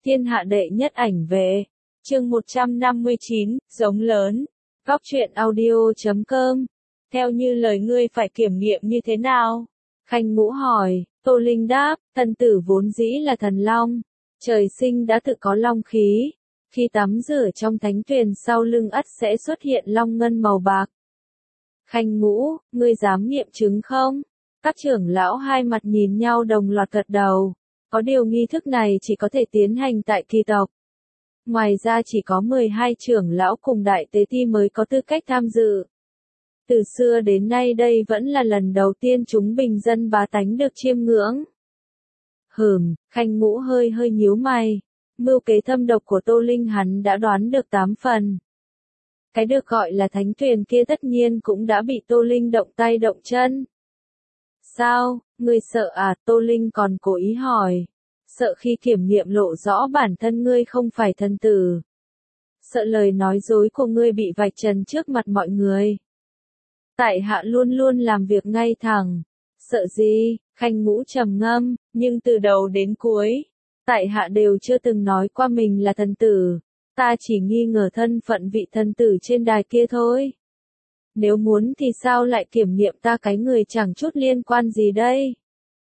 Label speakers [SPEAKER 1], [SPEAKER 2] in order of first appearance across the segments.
[SPEAKER 1] Thiên hạ đệ nhất ảnh vệ. Chương 159, giống lớn. Góc truyện audio.com. Theo như lời ngươi phải kiểm nghiệm như thế nào? Khanh Ngũ hỏi, Tô Linh đáp, thần tử vốn dĩ là thần long. Trời sinh đã tự có long khí. Khi tắm rửa trong thánh tuyền sau lưng ắt sẽ xuất hiện long ngân màu bạc. Khanh Ngũ, ngươi dám nghiệm chứng không? Các trưởng lão hai mặt nhìn nhau đồng loạt gật đầu. Có điều nghi thức này chỉ có thể tiến hành tại kỳ tộc. Ngoài ra chỉ có 12 trưởng lão cùng đại tế ti mới có tư cách tham dự. Từ xưa đến nay đây vẫn là lần đầu tiên chúng bình dân bá tánh được chiêm ngưỡng. Khanh Ngũ hơi nhíu mày. Mưu kế thâm độc của Tô Linh hắn đã đoán được 8 phần. Cái được gọi là thánh tuyền kia tất nhiên cũng đã bị Tô Linh động tay động chân. Sao, ngươi sợ à? Tô Linh còn cố ý hỏi. Sợ khi kiểm nghiệm lộ rõ bản thân ngươi không phải thần tử. Sợ lời nói dối của ngươi bị vạch trần trước mặt mọi người. Tại hạ luôn luôn làm việc ngay thẳng. Sợ gì? Khanh Ngũ trầm ngâm, nhưng từ đầu đến cuối, tại hạ đều chưa từng nói qua mình là thần tử. Ta chỉ nghi ngờ thân phận vị thần tử trên đài kia thôi. Nếu muốn thì sao lại kiểm nghiệm ta cái người chẳng chút liên quan gì đây?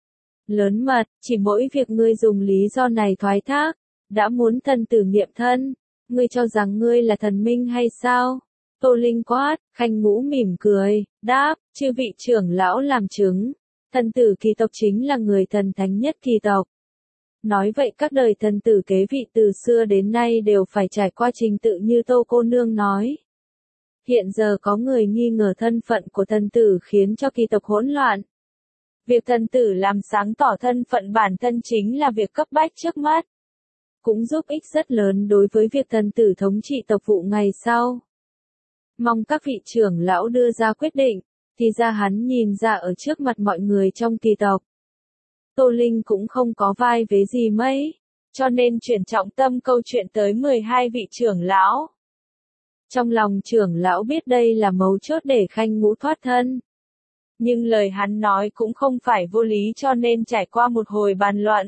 [SPEAKER 1] Lớn mật, chỉ mỗi việc ngươi dùng lý do này thoái thác, đã muốn thần tử nghiệm thân, ngươi cho rằng ngươi là thần minh hay sao? Tô Linh quát, Khanh Ngũ mỉm cười, đáp, chư vị trưởng lão làm chứng, thần tử kỳ tộc chính là người thần thánh nhất kỳ tộc. Nói vậy các đời thần tử kế vị từ xưa đến nay đều phải trải qua trình tự như Tô cô nương nói. Hiện giờ có người nghi ngờ thân phận của thần tử khiến cho kỳ tộc hỗn loạn. Việc thần tử làm sáng tỏ thân phận bản thân chính là việc cấp bách trước mắt. Cũng giúp ích rất lớn đối với việc thần tử thống trị tộc vụ ngày sau. Mong các vị trưởng lão đưa ra quyết định, thì ra hắn nhìn ra ở trước mặt mọi người trong kỳ tộc. Tô Linh cũng không có vai vế gì mấy, cho nên chuyển trọng tâm câu chuyện tới 12 vị trưởng lão. Trong lòng trưởng lão biết đây là mấu chốt để Khanh Ngũ thoát thân. Nhưng lời hắn nói cũng không phải vô lý cho nên trải qua một hồi bàn luận.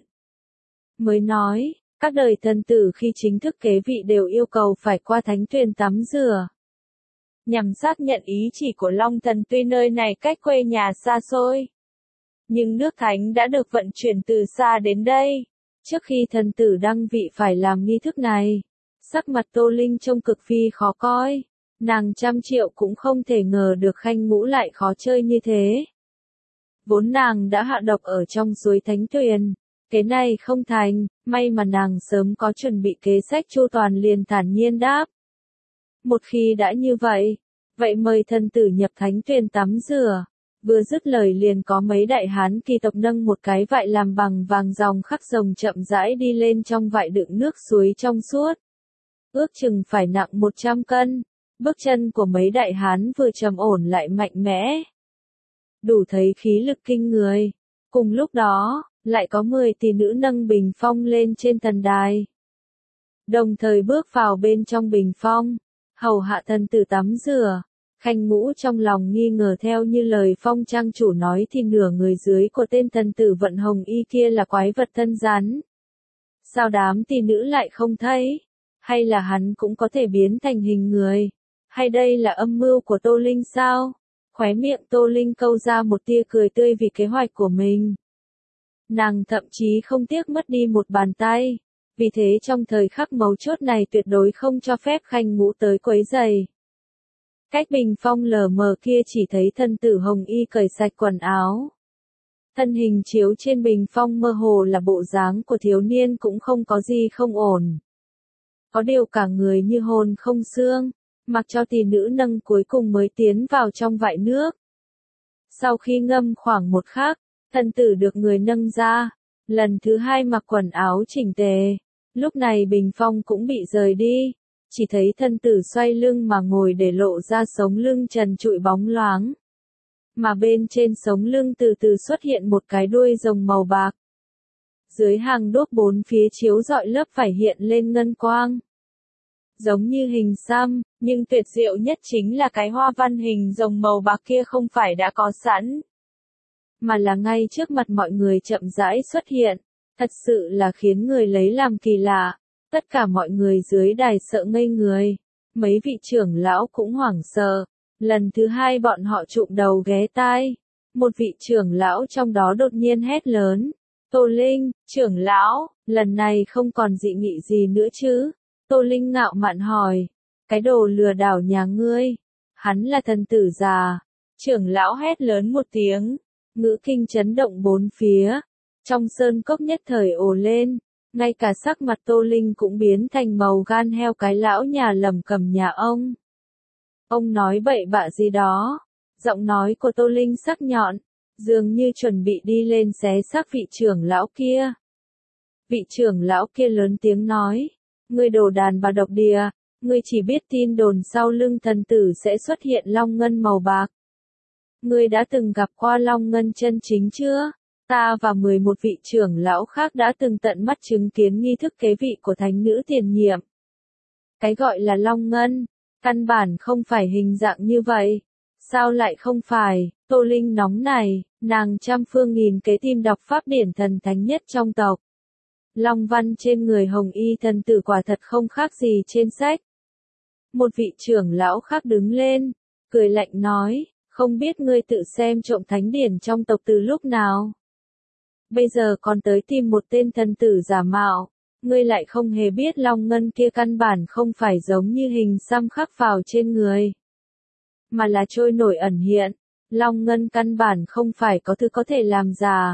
[SPEAKER 1] Mới nói, các đời thần tử khi chính thức kế vị đều yêu cầu phải qua thánh tuyền tắm rửa. Nhằm xác nhận ý chỉ của Long Thần tuy nơi này cách quê nhà xa xôi. Nhưng nước thánh đã được vận chuyển từ xa đến đây. Trước khi thần tử đăng vị phải làm nghi thức này. Sắc mặt Tô Linh trông cực phi khó coi. Nàng 100 triệu cũng không thể ngờ được Khanh Ngũ lại khó chơi như thế. Vốn nàng đã hạ độc ở trong suối thánh tuyền. Cái này không thành, may mà nàng sớm có chuẩn bị kế sách chu toàn liền thản nhiên đáp. Một khi đã như vậy, vậy mời thần tử nhập thánh tuyền tắm rửa. Vừa dứt lời liền có mấy đại hán kỳ tộc nâng một cái vại làm bằng vàng ròng khắc rồng chậm rãi đi lên trong vại đựng nước suối trong suốt. Ước chừng phải nặng 100 cân. Bước chân của mấy đại hán vừa trầm ổn lại mạnh mẽ. Đủ thấy khí lực kinh người. Cùng lúc đó, lại có 10 tỷ nữ nâng bình phong lên trên thần đài. Đồng thời bước vào bên trong bình phong, hầu hạ thần tử tắm rửa. Khanh Ngũ trong lòng nghi ngờ theo như lời phong trang chủ nói thì nửa người dưới của tên thần tử vận hồng y kia là quái vật thân rắn. Sao đám tỷ nữ lại không thấy? Hay là hắn cũng có thể biến thành hình người? Hay đây là âm mưu của Tô Linh sao? Khóe miệng Tô Linh câu ra một tia cười tươi vì kế hoạch của mình. Nàng thậm chí không tiếc mất đi một bàn tay. Vì thế trong thời khắc mấu chốt này tuyệt đối không cho phép Khanh Ngũ tới quấy rầy. Cách bình phong lờ mờ kia chỉ thấy thần tử hồng y cởi sạch quần áo. Thân hình chiếu trên bình phong mơ hồ là bộ dáng của thiếu niên cũng không có gì không ổn. Có điều cả người như hồn không xương. Mặc cho tỷ nữ nâng cuối cùng mới tiến vào trong vại nước. Sau khi ngâm khoảng một khắc, thần tử được người nâng ra, lần thứ hai mặc quần áo chỉnh tề. Lúc này bình phong cũng bị rời đi, chỉ thấy thần tử xoay lưng mà ngồi để lộ ra sống lưng trần trụi bóng loáng. Mà bên trên sống lưng từ từ xuất hiện một cái đuôi rồng màu bạc. Dưới hàng đuốc bốn phía chiếu rọi lớp vải hiện lên ngân quang. Giống như hình xăm, nhưng tuyệt diệu nhất chính là cái hoa văn hình rồng màu bạc kia không phải đã có sẵn, mà là ngay trước mặt mọi người chậm rãi xuất hiện, thật sự là khiến người lấy làm kỳ lạ. Tất cả mọi người dưới đài sợ ngây người. Mấy vị trưởng lão cũng hoảng sợ. Lần thứ hai bọn họ chụm đầu ghé tai. Một vị trưởng lão trong đó đột nhiên hét lớn. Tô Linh, trưởng lão, lần này không còn dị nghị gì nữa chứ? Tô Linh ngạo mạn hỏi. Cái đồ lừa đảo nhà ngươi. Hắn là thần tử già. Trưởng lão hét lớn một tiếng. Ngữ kinh chấn động bốn phía. Trong sơn cốc nhất thời ồ lên. Ngay cả sắc mặt Tô Linh cũng biến thành màu gan heo cái lão nhà lầm cầm nhà ông. Ông nói bậy bạ gì đó. Giọng nói của Tô Linh sắc nhọn. Dường như chuẩn bị đi lên xé xác vị trưởng lão kia. Vị trưởng lão kia lớn tiếng nói. Ngươi đồ đàn bà độc địa. Ngươi chỉ biết tin đồn sau lưng thần tử sẽ xuất hiện long ngân màu bạc. Ngươi đã từng gặp qua long ngân chân chính chưa? Ta và 11 vị trưởng lão khác đã từng tận mắt chứng kiến nghi thức kế vị của thánh nữ tiền nhiệm. Cái gọi là long ngân, căn bản không phải hình dạng như vậy. Sao lại không phải? Tô Linh nóng này, nàng trăm phương nghìn kế tìm đọc pháp điển thần thánh nhất trong tộc. Long văn trên người hồng y thần tử quả thật không khác gì trên sách. Một vị trưởng lão khác đứng lên, cười lạnh nói, không biết ngươi tự xem trộm thánh điển trong tộc từ lúc nào. Bây giờ còn tới tìm một tên thần tử giả mạo, ngươi lại không hề biết long ngân kia căn bản không phải giống như hình xăm khắc vào trên người. Mà là trôi nổi ẩn hiện, long ngân căn bản không phải có thứ có thể làm giả.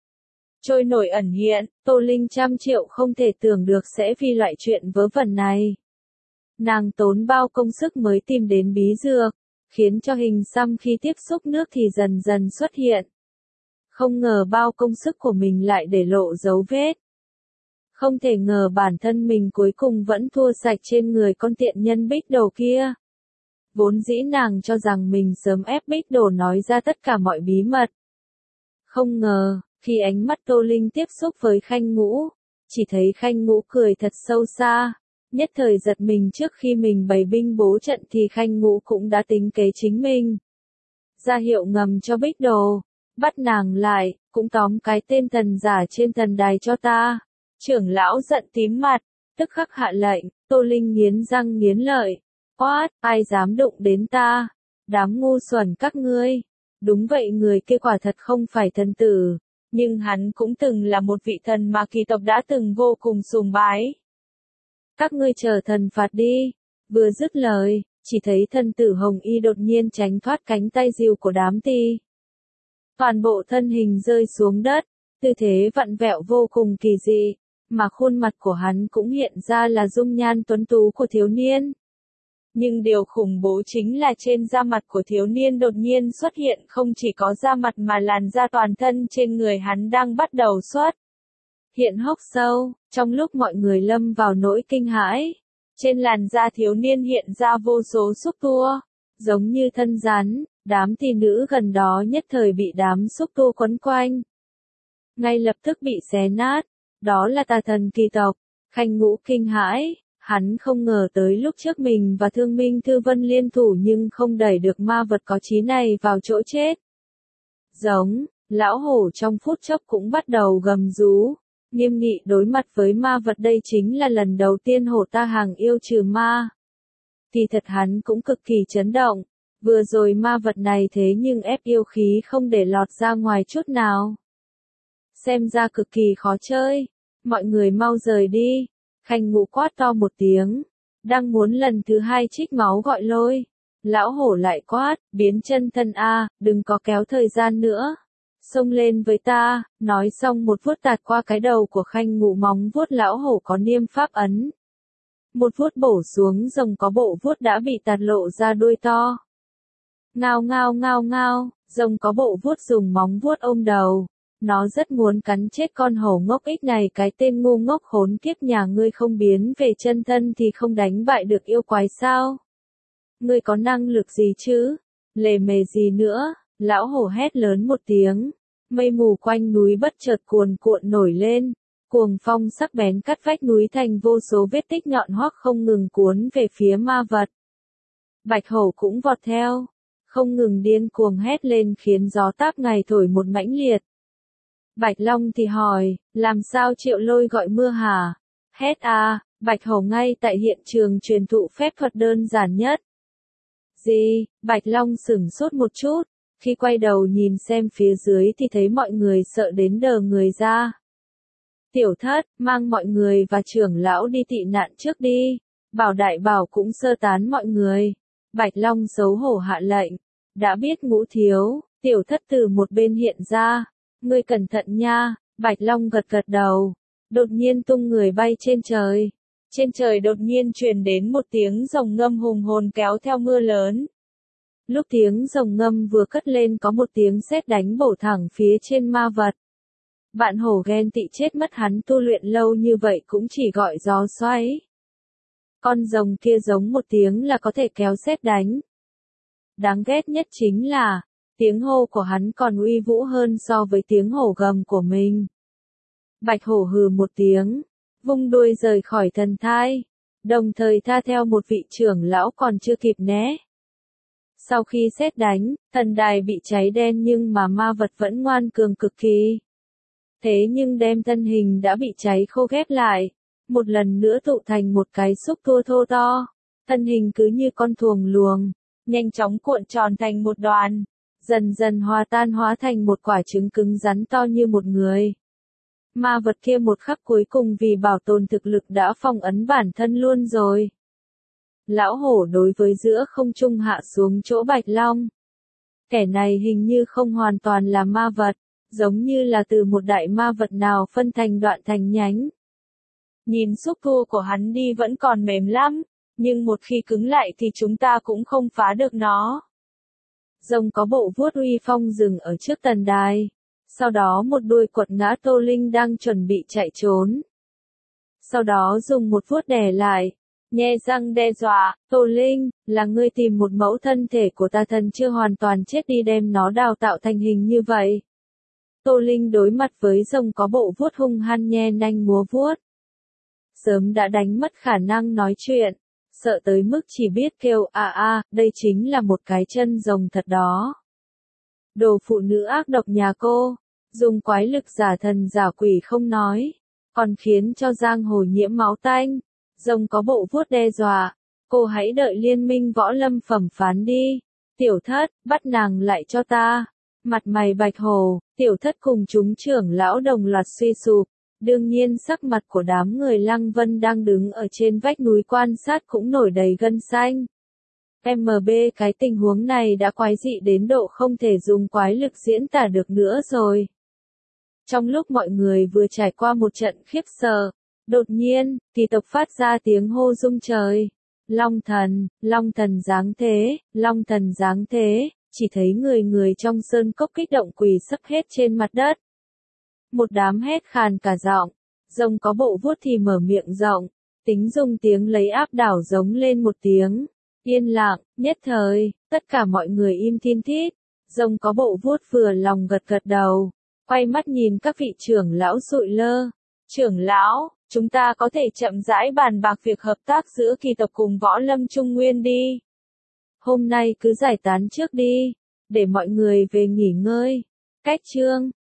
[SPEAKER 1] Trôi nổi ẩn hiện, Tô Linh trăm triệu không thể tưởng được sẽ vì loại chuyện vớ vẩn này. Nàng tốn bao công sức mới tìm đến bí dược, khiến cho hình xăm khi tiếp xúc nước thì dần dần xuất hiện. Không ngờ bao công sức của mình lại để lộ dấu vết. Không thể ngờ bản thân mình cuối cùng vẫn thua sạch trên người con tiện nhân Bích Đồ kia. Vốn dĩ nàng cho rằng mình sớm ép Bích Đồ nói ra tất cả mọi bí mật. Không ngờ, khi ánh mắt Tô Linh tiếp xúc với Khanh Ngũ, chỉ thấy Khanh Ngũ cười thật sâu xa. Nhất thời giật mình trước khi mình bày binh bố trận thì Khanh Ngũ cũng đã tính kế chính mình. Ra hiệu ngầm cho Bích Đồ, bắt nàng lại, cũng tóm cái tên thần giả trên thần đài cho ta. Trưởng lão giận tím mặt, tức khắc hạ lệnh, Tô Linh nghiến răng nghiến lợi. Quát, ai dám đụng đến ta? Đám ngu xuẩn các ngươi. Đúng vậy, người kia quả thật không phải thần tử, nhưng hắn cũng từng là một vị thần mà kỳ tộc đã từng vô cùng sùng bái. Các ngươi chờ thần phạt đi. Vừa dứt lời, chỉ thấy thần tử Hồng Y đột nhiên tránh thoát cánh tay diều của đám ti. Toàn bộ thân hình rơi xuống đất, tư thế vặn vẹo vô cùng kỳ dị, mà khuôn mặt của hắn cũng hiện ra là dung nhan tuấn tú của thiếu niên. Nhưng điều khủng bố chính là trên da mặt của thiếu niên đột nhiên xuất hiện không chỉ có da mặt mà làn da toàn thân trên người hắn đang bắt đầu xuất hiện hốc sâu. Trong lúc mọi người lâm vào nỗi kinh hãi, trên làn da thiếu niên hiện ra vô số xúc tua, giống như thân rắn. Đám tỷ nữ gần đó nhất thời bị đám xúc tua quấn quanh, ngay lập tức bị xé nát. Đó là tà thần kỳ tộc. Khanh Ngũ kinh hãi, hắn không ngờ tới lúc trước mình và Thương Minh Thư Vân liên thủ nhưng không đẩy được ma vật có chí này vào chỗ chết. Giống, lão hổ trong phút chốc cũng bắt đầu gầm rú, nghiêm nghị đối mặt với ma vật. Đây chính là lần đầu tiên hổ ta hàng yêu trừ ma. Thì thật hắn cũng cực kỳ chấn động. Vừa rồi ma vật này thế nhưng ép yêu khí không để lọt ra ngoài chút nào. Xem ra cực kỳ khó chơi. Mọi người mau rời đi. Khanh Ngũ quát to một tiếng. Đang muốn lần thứ hai trích máu gọi lôi. Lão hổ lại quát, biến chân thân a, đừng có kéo thời gian nữa. Xông lên với ta, nói xong một vuốt tạt qua cái đầu của Khanh Ngũ. Móng vuốt lão hổ có niêm pháp ấn. Một vuốt bổ xuống rồng có bộ vuốt đã bị tạt lộ ra đuôi to. Ngao ngao ngao ngao, rồng có bộ vuốt dùng móng vuốt ôm đầu. Nó rất muốn cắn chết con hổ ngốc ích này. Cái tên ngu ngốc khốn kiếp nhà ngươi, không biến về chân thân thì không đánh bại được yêu quái sao? Ngươi có năng lực gì chứ? Lề mề gì nữa? Lão hổ hét lớn một tiếng. Mây mù quanh núi bất chợt cuồn cuộn nổi lên. Cuồng phong sắc bén cắt vách núi thành vô số vết tích nhọn hoắt không ngừng cuốn về phía ma vật. Bạch hổ cũng vọt theo, không ngừng điên cuồng hét lên khiến gió táp ngày thổi một mãnh liệt. Bạch Long thì hỏi, làm sao Triệu Lôi gọi mưa hả? Hét a, Bạch Hổ ngay tại hiện trường truyền thụ phép thuật đơn giản nhất. Gì? Bạch Long sửng sốt một chút, khi quay đầu nhìn xem phía dưới thì thấy mọi người sợ đến đờ người ra. Tiểu Thất, mang mọi người và trưởng lão đi tị nạn trước đi, bảo đại bảo cũng sơ tán mọi người. Bạch Long xấu hổ hạ lệnh, đã biết Ngũ thiếu. Tiểu Thất từ một bên hiện ra, ngươi cẩn thận nha. Bạch Long gật gật đầu, đột nhiên tung người bay trên trời. Trên trời đột nhiên truyền đến một tiếng rồng ngâm hùng hồn kéo theo mưa lớn. Lúc tiếng rồng ngâm vừa cất lên có một tiếng sét đánh bổ thẳng phía trên ma vật. Vạn Hổ ghen tị chết mất, hắn tu luyện lâu như vậy cũng chỉ gọi gió xoáy. Con rồng kia giống một tiếng là có thể kéo sét đánh. Đáng ghét nhất chính là, tiếng hô của hắn còn uy vũ hơn so với tiếng hổ gầm của mình. Bạch Hổ hừ một tiếng, vung đuôi rời khỏi thần thai, đồng thời tha theo một vị trưởng lão còn chưa kịp né. Sau khi sét đánh, thần đài bị cháy đen nhưng mà ma vật vẫn ngoan cường cực kỳ. Thế nhưng đem thân hình đã bị cháy khô ghép lại, một lần nữa tụ thành một cái xúc tua thô to. Thân hình cứ như con thuồng luồng, nhanh chóng cuộn tròn thành một đoàn, dần dần hòa tan hóa thành một quả trứng cứng rắn to như một người. Ma vật kia một khắc cuối cùng vì bảo tồn thực lực đã phong ấn bản thân luôn rồi. Lão hổ đối với giữa không trung hạ xuống chỗ Bạch Long. Kẻ này hình như không hoàn toàn là ma vật, giống như là từ một đại ma vật nào phân thành đoạn thành nhánh. Nhìn xúc tua của hắn đi vẫn còn mềm lắm, nhưng một khi cứng lại thì chúng ta cũng không phá được nó. Rồng có bộ vuốt uy phong dừng ở trước tần đài. Sau đó một đuôi quật ngã Tô Linh đang chuẩn bị chạy trốn. Sau đó dùng một vuốt đè lại, nhe răng đe dọa, Tô Linh, là ngươi tìm một mẫu thân thể của ta, thân chưa hoàn toàn chết đi đem nó đào tạo thành hình như vậy. Tô Linh đối mặt với rồng có bộ vuốt hung hăng nhe nanh múa vuốt. Sớm đã đánh mất khả năng nói chuyện, sợ tới mức chỉ biết kêu đây chính là một cái chân rồng thật đó. Đồ phụ nữ ác độc nhà cô, dùng quái lực giả thần giả quỷ không nói, còn khiến cho giang hồ nhiễm máu tanh. Rồng có bộ vuốt đe dọa, cô hãy đợi liên minh võ lâm phẩm phán đi. Tiểu Thất, bắt nàng lại cho ta. Mặt mày Bạch Hổ, Tiểu Thất cùng chúng trưởng lão đồng loạt suy sụp. Đương nhiên sắc mặt của đám người Lăng Vân đang đứng ở trên vách núi quan sát cũng nổi đầy gân xanh. MB, cái tình huống này đã quái dị đến độ không thể dùng quái lực diễn tả được nữa rồi. Trong lúc mọi người vừa trải qua một trận khiếp sợ, đột nhiên, kỳ tộc phát ra tiếng hô rung trời. Long thần giáng thế, Long thần giáng thế, chỉ thấy người trong sơn cốc kích động quỳ sấp hết trên mặt đất. Một đám hét khàn cả giọng, rồng có bộ vuốt thì mở miệng rộng, tính dùng tiếng lấy áp đảo giống lên một tiếng. Yên lặng, nhất thời, tất cả mọi người im thiên thít. Rồng có bộ vuốt vừa lòng gật gật đầu, quay mắt nhìn các vị trưởng lão sụi lơ. Trưởng lão, chúng ta có thể chậm rãi bàn bạc việc hợp tác giữa kỳ tộc cùng võ lâm Trung Nguyên đi. Hôm nay cứ giải tán trước đi, để mọi người về nghỉ ngơi. Cách chương